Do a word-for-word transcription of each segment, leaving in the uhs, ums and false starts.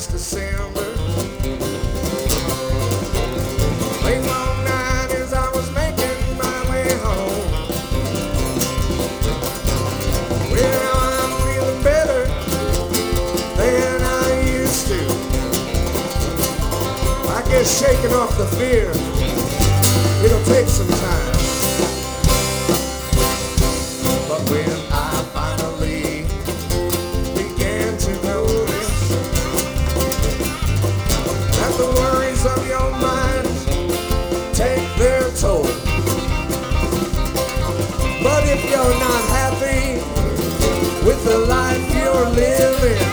last December. Late one night as I was making my way home. Well, I'm feeling better than I used to. I guess shaking off the fear, it'll take some time. But when I finally began to notice that the worries of your mind take their toll, but if you're not happy with the life you're living,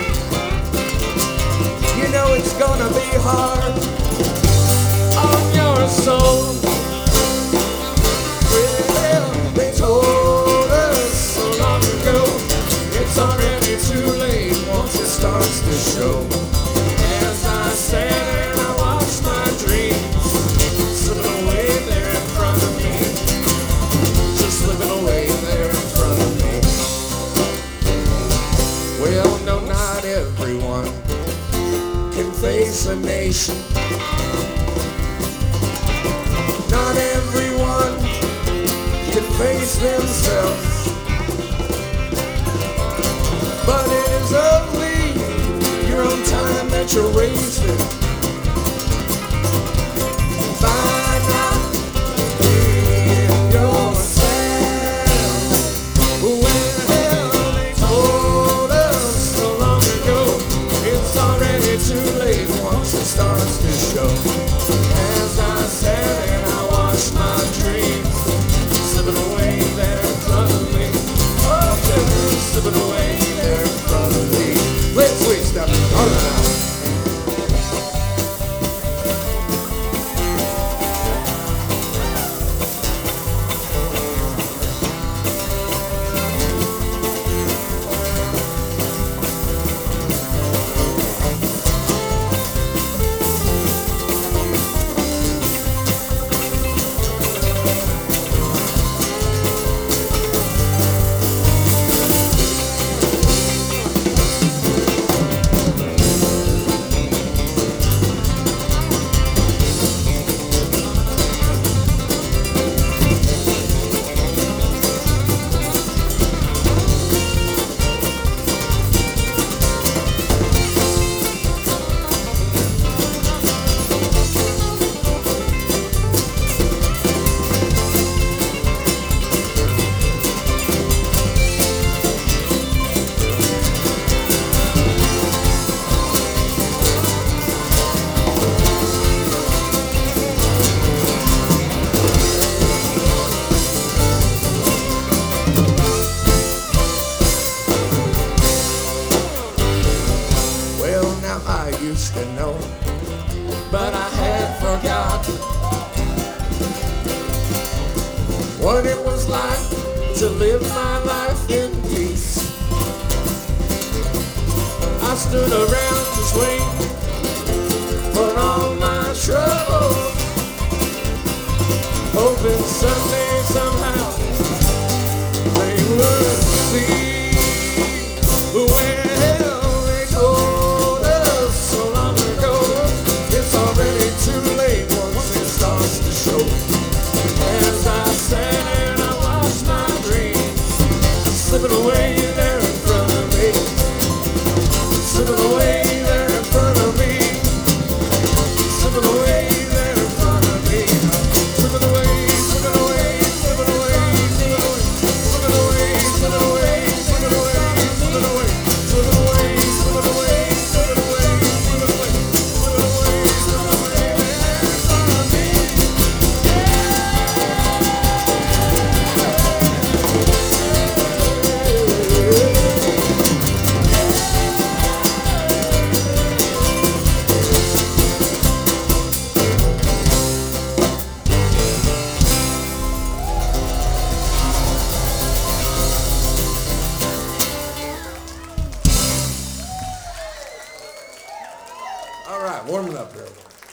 you know it's gonna be hard on your soul. Well, they told us so long ago, it's already too late once it starts to show. As I sat and I watched my dreams slipping away there in front of me, just slipping away there in front of me. Well, no, not everyone can face a nation. Not everyone can face themselves, but it is only your own time that you're wasting by not being yourself. Well, they told us so long ago, it's already too late once it starts to show. As I sat and I watched my dreams slipping away there in front of me, oh, just slipping away there in front of me. Let's sweet stuff. All right. I used to know, but I had forgotten what it was like to live my life in peace. I stood around just waiting for all my troubles, hoping someday, somehow, they would see. Well, as I sat and I watched my dreams slipping away there in front of me, slipping away there in front of me, slipping away there in front of me, slipping away, slipping away, slipping away, slipping away, slipping away, slipping away, slipping away, slipping away, slipping away, slipping away, slipping away, slipping away, slipping away, slipping away there in front of me. All right, warming up here.